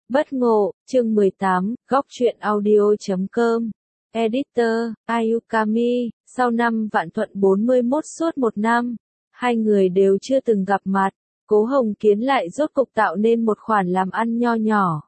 Bất ngộ, chương 18, góc truyện audio.com. Editor, Ayukami, sau năm Vạn Thuận 41 suốt một năm, hai người đều chưa từng gặp mặt, Cố Hồng Kiến lại rốt cục tạo nên một khoản làm ăn nho nhỏ.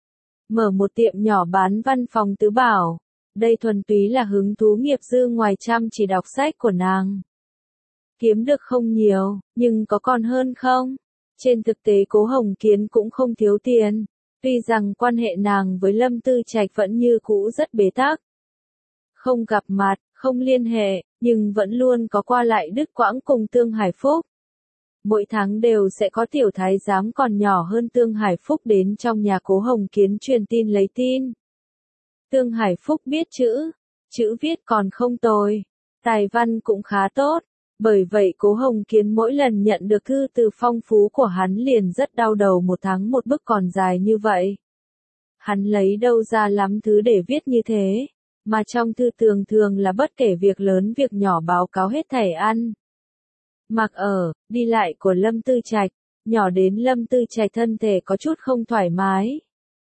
Mở một tiệm nhỏ bán văn phòng tứ bảo, đây thuần túy là hứng thú nghiệp dư ngoài chăm chỉ đọc sách của nàng. Kiếm được không nhiều, nhưng có còn hơn không? Trên thực tế Cố Hồng Kiến cũng không thiếu tiền. Tuy rằng quan hệ nàng với Lâm Tư Trạch vẫn như cũ rất bế tắc. Không gặp mặt, không liên hệ, nhưng vẫn luôn có qua lại đứt quãng cùng Tương Hải Phúc. Mỗi tháng đều sẽ có tiểu thái giám còn nhỏ hơn Tương Hải Phúc đến trong nhà Cố Hồng Kiến truyền tin lấy tin. Tương Hải Phúc biết chữ viết còn không tồi, tài văn cũng khá tốt. Bởi vậy Cố Hồng Kiến mỗi lần nhận được thư từ phong phú của hắn liền rất đau đầu, một tháng một bức còn dài như vậy. Hắn lấy đâu ra lắm thứ để viết như thế, mà trong thư thường là bất kể việc lớn việc nhỏ báo cáo hết thảy ăn. Mặc ở, đi lại của Lâm Tư Trạch, nhỏ đến Lâm Tư Trạch thân thể có chút không thoải mái.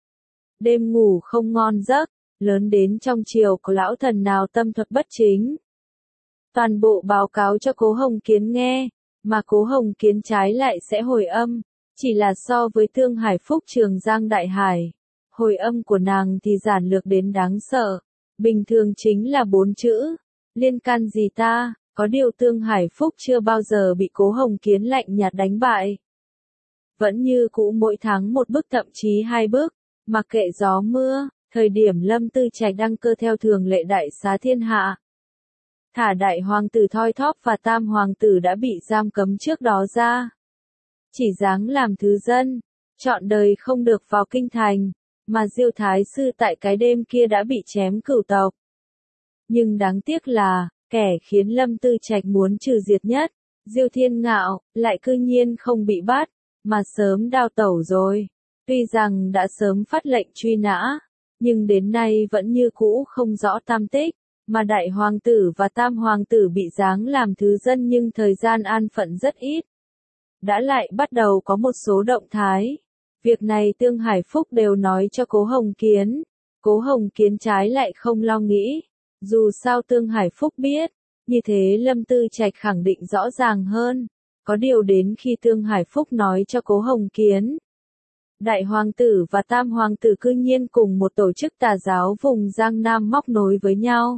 Đêm ngủ không ngon giấc, lớn đến trong chiều có lão thần nào tâm thuật bất chính. Toàn bộ báo cáo cho Cố Hồng Kiến nghe, mà Cố Hồng Kiến trái lại sẽ hồi âm, chỉ là so với Tương Hải Phúc Trường Giang Đại Hải, hồi âm của nàng thì giản lược đến đáng sợ, bình thường chính là 4 chữ, liên can gì ta, có điều Tương Hải Phúc chưa bao giờ bị Cố Hồng Kiến lạnh nhạt đánh bại. Vẫn như cũ mỗi tháng một bức thậm chí 2 bức, mặc kệ gió mưa, thời điểm Lâm Tư Trạch đăng cơ theo thường lệ đại xá thiên hạ. Thả đại hoàng tử Thoi Thóp và tam hoàng tử đã bị giam cấm trước đó ra. Chỉ dáng làm thứ dân, trọn đời không được vào kinh thành, mà Diêu Thái Sư tại cái đêm kia đã bị chém cửu tộc. Nhưng đáng tiếc là, kẻ khiến Lâm Tư Trạch muốn trừ diệt nhất, Diêu Thiên Ngạo, lại cư nhiên không bị bắt, mà sớm đào tẩu rồi. Tuy rằng đã sớm phát lệnh truy nã, nhưng đến nay vẫn như cũ không rõ tam tích. Mà đại hoàng tử và tam hoàng tử bị giáng làm thứ dân nhưng thời gian an phận rất ít. Đã lại bắt đầu có một số động thái. Việc này Tương Hải Phúc đều nói cho Cố Hồng Kiến. Cố Hồng Kiến trái lại không lo nghĩ. Dù sao Tương Hải Phúc biết, như thế Lâm Tư Trạch khẳng định rõ ràng hơn. Có điều đến khi Tương Hải Phúc nói cho Cố Hồng Kiến, đại hoàng tử và tam hoàng tử cư nhiên cùng một tổ chức tà giáo vùng Giang Nam móc nối với nhau.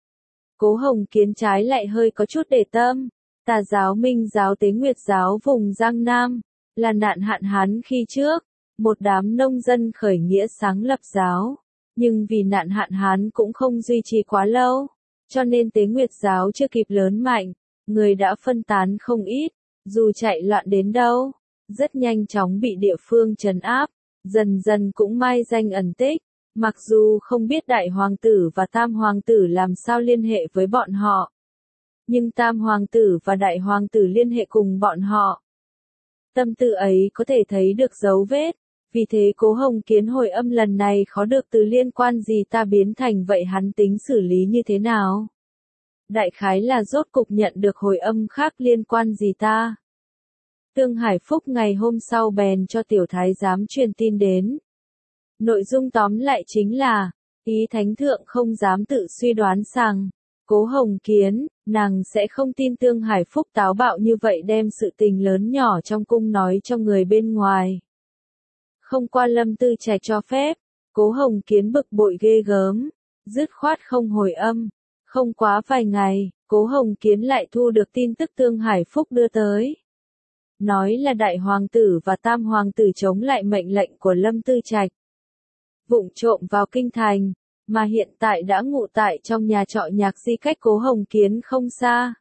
Cố Hồng Kiến trái lại hơi có chút để tâm, tà giáo Minh giáo Tế Nguyệt giáo vùng Giang Nam, là nạn hạn hán khi trước, một đám nông dân khởi nghĩa sáng lập giáo, nhưng vì nạn hạn hán cũng không duy trì quá lâu, cho nên Tế Nguyệt giáo chưa kịp lớn mạnh, người đã phân tán không ít, dù chạy loạn đến đâu, rất nhanh chóng bị địa phương trấn áp, dần dần cũng mai danh ẩn tích. Mặc dù không biết đại hoàng tử và tam hoàng tử làm sao liên hệ với bọn họ, nhưng tam hoàng tử và đại hoàng tử liên hệ cùng bọn họ. Tâm tư ấy có thể thấy được dấu vết, vì thế Cố Hồng Kiến hồi âm lần này khó được từ liên quan gì ta biến thành vậy hắn tính xử lý như thế nào. Đại khái là rốt cục nhận được hồi âm khác liên quan gì ta. Tương Hải Phúc ngày hôm sau bèn cho tiểu thái giám truyền tin đến. Nội dung tóm lại chính là, ý thánh thượng không dám tự suy đoán rằng, Cố Hồng Kiến, nàng sẽ không tin Tương Hải Phúc táo bạo như vậy đem sự tình lớn nhỏ trong cung nói cho người bên ngoài. Không qua Lâm Tư Trạch cho phép, Cố Hồng Kiến bực bội ghê gớm, dứt khoát không hồi âm. Không quá vài ngày, Cố Hồng Kiến lại thu được tin tức Tương Hải Phúc đưa tới. Nói là đại hoàng tử và tam hoàng tử chống lại mệnh lệnh của Lâm Tư Trạch. Vụng trộm vào kinh thành, mà hiện tại đã ngụ tại trong nhà trọ Nhạc Di cách Cố Hồng Kiến không xa.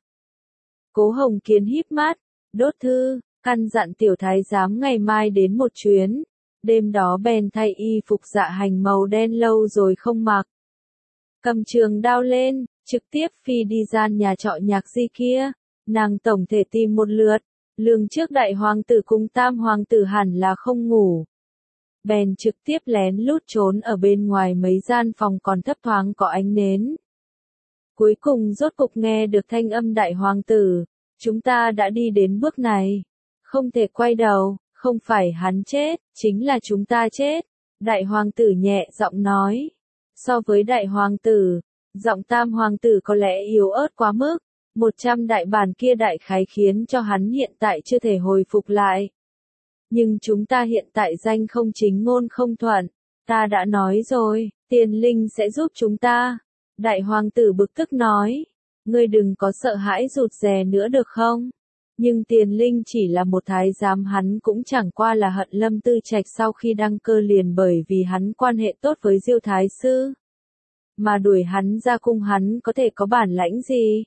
Cố Hồng Kiến híp mắt, đốt thư, căn dặn tiểu thái giám ngày mai đến một chuyến, đêm đó bèn thay y phục dạ hành màu đen lâu rồi không mặc. Cầm trường đao lên, trực tiếp phi đi gian nhà trọ Nhạc Di kia, nàng tổng thể tìm một lượt, lường trước đại hoàng tử cùng tam hoàng tử hẳn là không ngủ. Bèn trực tiếp lén lút trốn ở bên ngoài mấy gian phòng còn thấp thoáng có ánh nến. Cuối cùng rốt cục nghe được thanh âm đại hoàng tử, chúng ta đã đi đến bước này, không thể quay đầu, không phải hắn chết, chính là chúng ta chết, Đại hoàng tử nhẹ giọng nói. So với đại hoàng tử, giọng tam hoàng tử có lẽ yếu ớt quá mức. 100 đại bản kia đại khái khiến cho hắn hiện tại chưa thể hồi phục lại. Nhưng chúng ta hiện tại danh không chính ngôn không thuận. Ta đã nói rồi, tiền linh sẽ giúp chúng ta. Đại hoàng tử bực tức nói. Ngươi đừng có sợ hãi rụt rè nữa được không? Nhưng tiền linh chỉ là một thái giám, hắn cũng chẳng qua là hận Lâm Tư Trạch sau khi đăng cơ liền bởi vì hắn quan hệ tốt với Diêu Thái Sư. Mà đuổi hắn ra cung, hắn có thể có bản lãnh gì?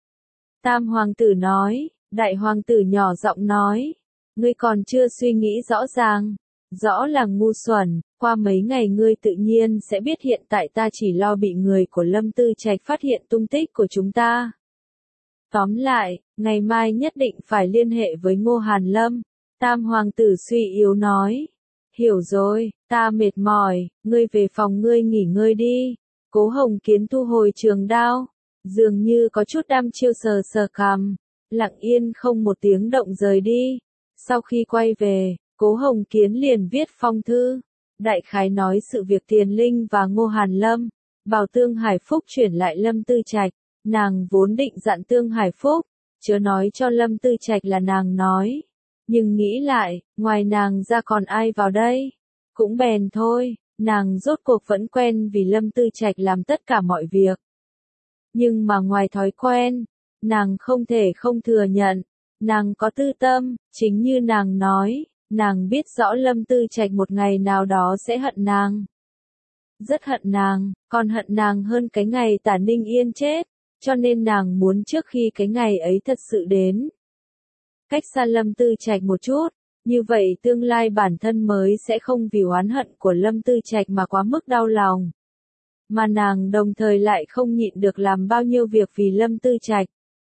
Tam hoàng tử nói. Đại hoàng tử nhỏ giọng nói. Ngươi còn chưa suy nghĩ rõ ràng. Rõ là ngu xuẩn, qua mấy ngày ngươi tự nhiên sẽ biết hiện tại ta chỉ lo bị người của Lâm Tư Trạch phát hiện tung tích của chúng ta. Tóm lại, ngày mai nhất định phải liên hệ với Ngô Hàn Lâm. Tam hoàng tử suy yếu nói. Hiểu rồi, ta mệt mỏi, ngươi về phòng ngươi nghỉ ngơi đi. Cố Hồng Kiến thu hồi trường đao, dường như có chút đăm chiêu sờ sờ cằm, lặng yên không một tiếng động rời đi. Sau khi quay về, Cố Hồng Kiến liền viết phong thư, đại khái nói sự việc Tiền Linh và Ngô Hàn Lâm, bảo Tương Hải Phúc chuyển lại Lâm Tư Trạch. Nàng vốn định dặn Tương Hải Phúc, chớ nói cho Lâm Tư Trạch là nàng nói. Nhưng nghĩ lại, ngoài nàng ra còn ai vào đây? Cũng bèn thôi, nàng rốt cuộc vẫn quen vì Lâm Tư Trạch làm tất cả mọi việc. Nhưng mà ngoài thói quen, nàng không thể không thừa nhận, nàng có tư tâm, chính như nàng nói, nàng biết rõ Lâm Tư Trạch một ngày nào đó sẽ hận nàng. Rất hận nàng, còn hận nàng hơn cái ngày Tả Ninh Yên chết, cho nên nàng muốn trước khi cái ngày ấy thật sự đến. Cách xa Lâm Tư Trạch một chút, như vậy tương lai bản thân mới sẽ không vì oán hận của Lâm Tư Trạch mà quá mức đau lòng. Mà nàng đồng thời lại không nhịn được làm bao nhiêu việc vì Lâm Tư Trạch.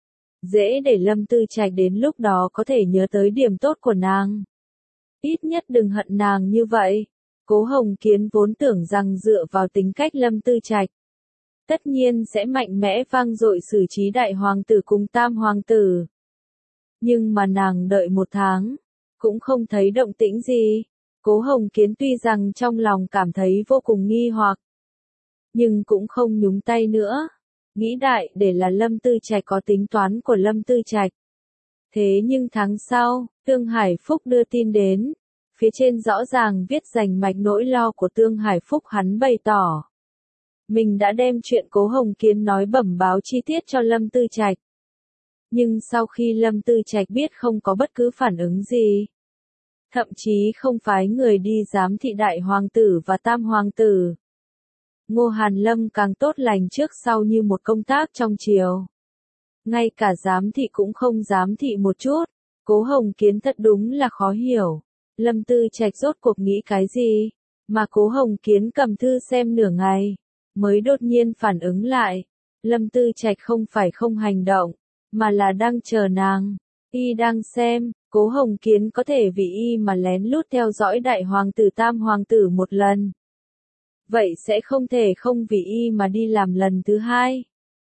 Dễ để Lâm Tư Trạch đến lúc đó có thể nhớ tới điểm tốt của nàng. Ít nhất đừng hận nàng như vậy. Cố Hồng Kiến vốn tưởng rằng dựa vào tính cách Lâm Tư Trạch, tất nhiên sẽ mạnh mẽ vang dội xử trí đại hoàng tử cùng tam hoàng tử. Nhưng mà nàng đợi 1 tháng, cũng không thấy động tĩnh gì. Cố Hồng Kiến tuy rằng trong lòng cảm thấy vô cùng nghi hoặc, nhưng cũng không nhúng tay nữa. Nghĩ đại để là Lâm Tư Trạch có tính toán của Lâm Tư Trạch. Thế nhưng tháng sau, Tương Hải Phúc đưa tin đến. Phía trên rõ ràng viết rành mạch nỗi lo của Tương Hải Phúc, hắn bày tỏ. Mình đã đem chuyện Cố Hồng Kiến nói bẩm báo chi tiết cho Lâm Tư Trạch. Nhưng sau khi Lâm Tư Trạch biết không có bất cứ phản ứng gì. Thậm chí không phái người đi giám thị đại hoàng tử và tam hoàng tử. Ngô Hàn Lâm càng tốt lành trước sau như một công tác trong triều. Ngay cả giám thị cũng không giám thị một chút. Cố Hồng Kiến thật đúng là khó hiểu. Lâm Tư Trạch rốt cuộc nghĩ cái gì? Mà Cố Hồng Kiến cầm thư xem nửa ngày, mới đột nhiên phản ứng lại. Lâm Tư Trạch không phải không hành động, mà là đang chờ nàng. Y đang xem, Cố Hồng Kiến có thể vì y mà lén lút theo dõi đại hoàng tử tam hoàng tử một lần. Vậy sẽ không thể không vì y mà đi làm lần thứ 2.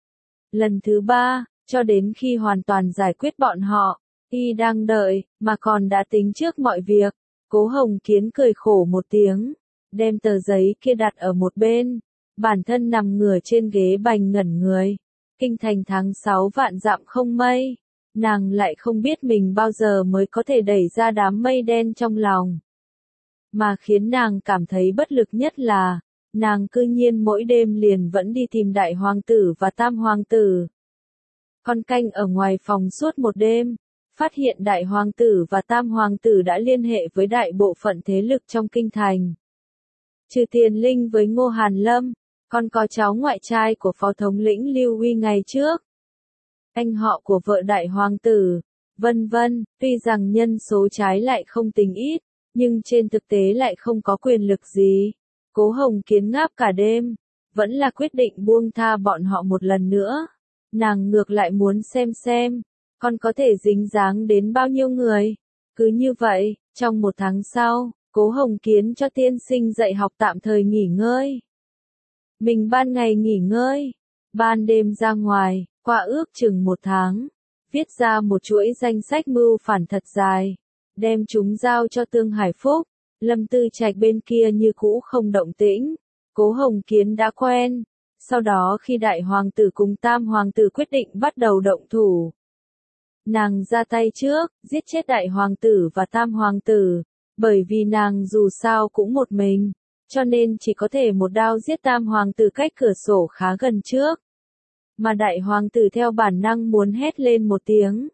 Lần thứ 3, cho đến khi hoàn toàn giải quyết bọn họ. Y đang đợi, mà còn đã tính trước mọi việc. Cố Hồng Kiến cười khổ một tiếng, đem tờ giấy kia đặt ở một bên. Bản thân nằm ngửa trên ghế bành ngẩn người. Kinh thành tháng 6 vạn dặm không mây. Nàng lại không biết mình bao giờ mới có thể đẩy ra đám mây đen trong lòng. Mà khiến nàng cảm thấy bất lực nhất là, nàng cư nhiên mỗi đêm liền vẫn đi tìm đại hoàng tử và tam hoàng tử. Con canh ở ngoài phòng suốt một đêm, phát hiện đại hoàng tử và tam hoàng tử đã liên hệ với đại bộ phận thế lực trong kinh thành. Trừ Tiền Linh với Ngô Hàn Lâm, còn có cháu ngoại trai của phó thống lĩnh Lưu Uy ngày trước. Anh họ của vợ đại hoàng tử, vân vân, tuy rằng nhân số trái lại không tính ít, nhưng trên thực tế lại không có quyền lực gì. Cố Hồng Kiến ngáp cả đêm, vẫn là quyết định buông tha bọn họ một lần nữa. Nàng ngược lại muốn xem, còn có thể dính dáng đến bao nhiêu người. Cứ như vậy, trong 1 tháng sau, Cố Hồng Kiến cho tiên sinh dạy học tạm thời nghỉ ngơi. Mình ban ngày nghỉ ngơi, ban đêm ra ngoài, qua ước chừng 1 tháng, viết ra một chuỗi danh sách mưu phản thật dài, đem chúng giao cho Tương Hải Phúc. Lâm Tư Trạch bên kia như cũ không động tĩnh, Cố Hồng Kiến đã quen. Sau đó khi đại hoàng tử cùng tam hoàng tử quyết định bắt đầu động thủ, nàng ra tay trước, giết chết đại hoàng tử và tam hoàng tử, bởi vì nàng dù sao cũng một mình, cho nên chỉ có thể một đao giết tam hoàng tử cách cửa sổ khá gần trước. Mà đại hoàng tử theo bản năng muốn hét lên một tiếng.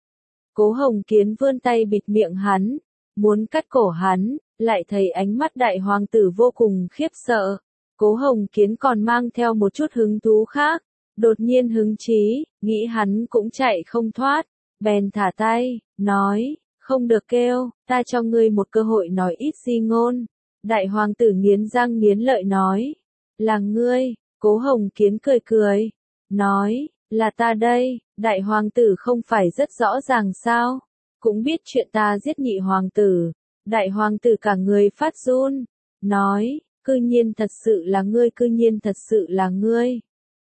Cố Hồng Kiến vươn tay bịt miệng hắn, muốn cắt cổ hắn, lại thấy ánh mắt đại hoàng tử vô cùng khiếp sợ. Cố Hồng Kiến còn mang theo một chút hứng thú khác, đột nhiên hứng chí, nghĩ hắn cũng chạy không thoát, bèn thả tay, nói, không được kêu, ta cho ngươi một cơ hội nói ít di ngôn. Đại hoàng tử nghiến răng nghiến lợi nói, là ngươi. Cố Hồng Kiến cười cười, nói, là ta đây. Đại hoàng tử không phải rất rõ ràng sao, cũng biết chuyện ta giết nhị hoàng tử. Đại hoàng tử cả người phát run, nói, cư nhiên thật sự là ngươi, cư nhiên thật sự là ngươi.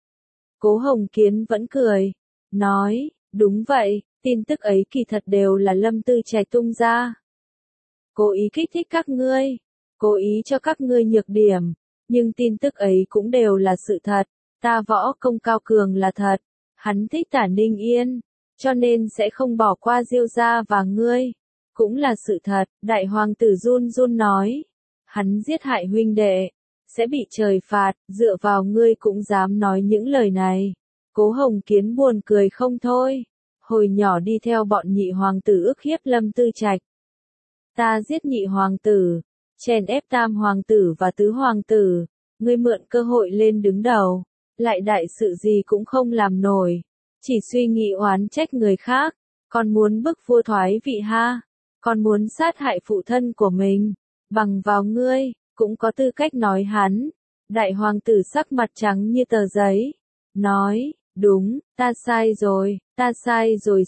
Cố Hồng Kiến vẫn cười, nói, đúng vậy, tin tức ấy kỳ thật đều là Lâm Tư Trạch tung ra. Cố ý kích thích các ngươi, cố ý cho các ngươi nhược điểm, nhưng tin tức ấy cũng đều là sự thật, ta võ công cao cường là thật, hắn thích Tả Ninh Yên, cho nên sẽ không bỏ qua Diêu gia và ngươi, cũng là sự thật. Đại hoàng tử run run nói, hắn giết hại huynh đệ, sẽ bị trời phạt, dựa vào ngươi cũng dám nói những lời này. Cố Hồng Kiến buồn cười không thôi, hồi nhỏ đi theo bọn nhị hoàng tử ức hiếp Lâm Tư Trạch. Ta giết nhị hoàng tử, chèn ép tam hoàng tử và tứ hoàng tử, ngươi mượn cơ hội lên đứng đầu, lại đại sự gì cũng không làm nổi, chỉ suy nghĩ oán trách người khác, còn muốn bức vua thoái vị ha, còn muốn sát hại phụ thân của mình, bằng vào ngươi, cũng có tư cách nói hắn. Đại hoàng tử sắc mặt trắng như tờ giấy, nói, đúng, ta sai rồi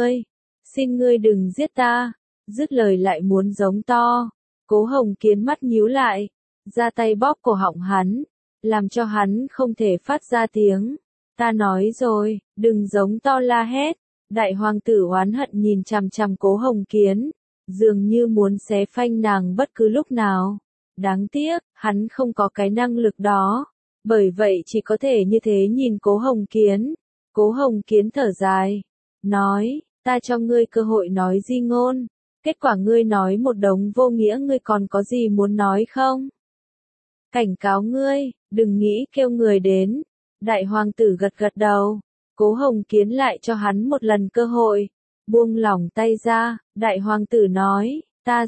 xin ngươi đừng giết ta. Dứt lời lại muốn giống to. Cố Hồng Kiến mắt nhíu lại, ra tay bóp cổ họng hắn, làm cho hắn không thể phát ra tiếng. Ta nói rồi, đừng giống to la hét. Đại hoàng tử oán hận nhìn chằm chằm Cố Hồng Kiến, dường như muốn xé phanh nàng bất cứ lúc nào. Đáng tiếc, hắn không có cái năng lực đó, bởi vậy chỉ có thể như thế nhìn Cố Hồng Kiến. Cố Hồng Kiến thở dài, nói, ta cho ngươi cơ hội nói di ngôn, kết quả ngươi nói một đống vô nghĩa, ngươi còn có gì muốn nói không? Cảnh cáo ngươi, đừng nghĩ kêu người đến. Đại hoàng tử gật gật đầu, Cố Hồng Kiến lại cho hắn một lần cơ hội, buông lỏng tay ra. Đại hoàng tử nói, ta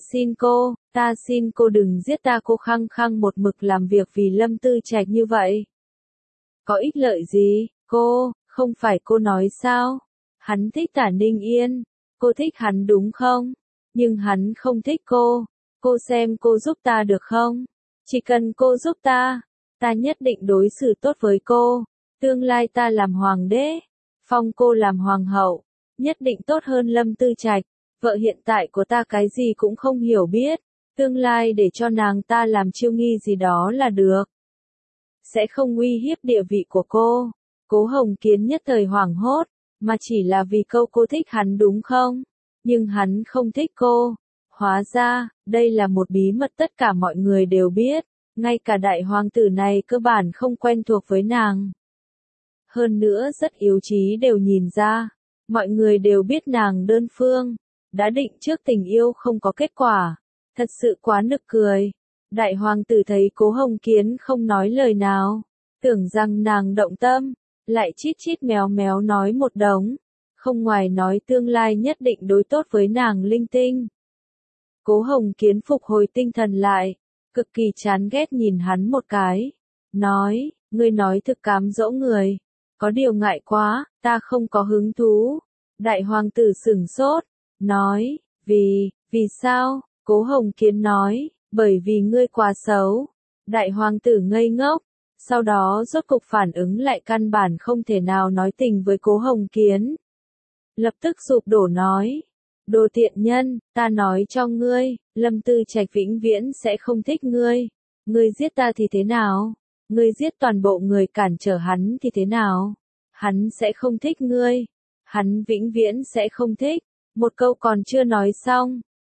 xin cô đừng giết ta. Cô khăng khăng một mực làm việc vì Lâm Tư Trạch như vậy, có ích lợi gì? Cô, không phải cô nói sao? Hắn thích Tả Ninh Yên, cô thích hắn đúng không? Nhưng hắn không thích cô xem cô giúp ta được không? Chỉ cần cô giúp ta nhất định đối xử tốt với cô. Tương lai ta làm hoàng đế, phong cô làm hoàng hậu, nhất định tốt hơn Lâm Tư Trạch. Vợ hiện tại của ta cái gì cũng không hiểu biết, tương lai để cho nàng ta làm chiêu nghi gì đó là được, sẽ không uy hiếp địa vị của cô. Cố Hồng Kiến nhất thời hoảng hốt, mà chỉ là vì câu cô thích hắn đúng không? Nhưng hắn không thích cô. Hóa ra, đây là một bí mật tất cả mọi người đều biết, ngay cả đại hoàng tử này cơ bản không quen thuộc với nàng. Hơn nữa rất yếu trí đều nhìn ra, mọi người đều biết nàng đơn phương, đã định trước tình yêu không có kết quả, thật sự quá nực cười. Đại hoàng tử thấy Cố Hồng Kiến không nói lời nào, tưởng rằng nàng động tâm, lại chít chít méo méo nói một đống, không ngoài nói tương lai nhất định đối tốt với nàng linh tinh. Cố Hồng Kiến phục hồi tinh thần lại, cực kỳ chán ghét nhìn hắn một cái, nói, ngươi nói thực cám dỗ người, có điều ngại quá, ta không có hứng thú. Đại hoàng tử sửng sốt, nói, vì sao? Cố Hồng Kiến nói, bởi vì ngươi quá xấu. Đại hoàng tử ngây ngốc, sau đó rốt cục phản ứng lại, căn bản không thể nào nói tình với Cố Hồng Kiến. Lập tức sụp đổ nói, đồ tiện nhân, ta nói cho ngươi, Lâm Tư Trạch vĩnh viễn sẽ không thích ngươi. Ngươi giết ta thì thế nào? Ngươi giết toàn bộ người cản trở hắn thì thế nào? Hắn sẽ không thích ngươi. Hắn vĩnh viễn sẽ không thích. Một câu còn chưa nói xong,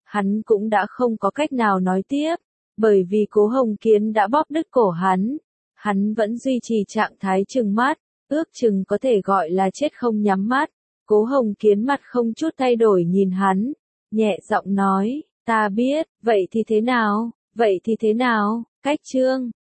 Hắn cũng đã không có cách nào nói tiếp, bởi vì Cố Hồng Kiến đã bóp đứt cổ hắn. Hắn vẫn duy trì trạng thái trừng mắt, ước chừng có thể gọi là chết không nhắm mắt. Cố Hồng Kiến mặt không chút thay đổi nhìn hắn, nhẹ giọng nói, ta biết, vậy thì thế nào, cách Trương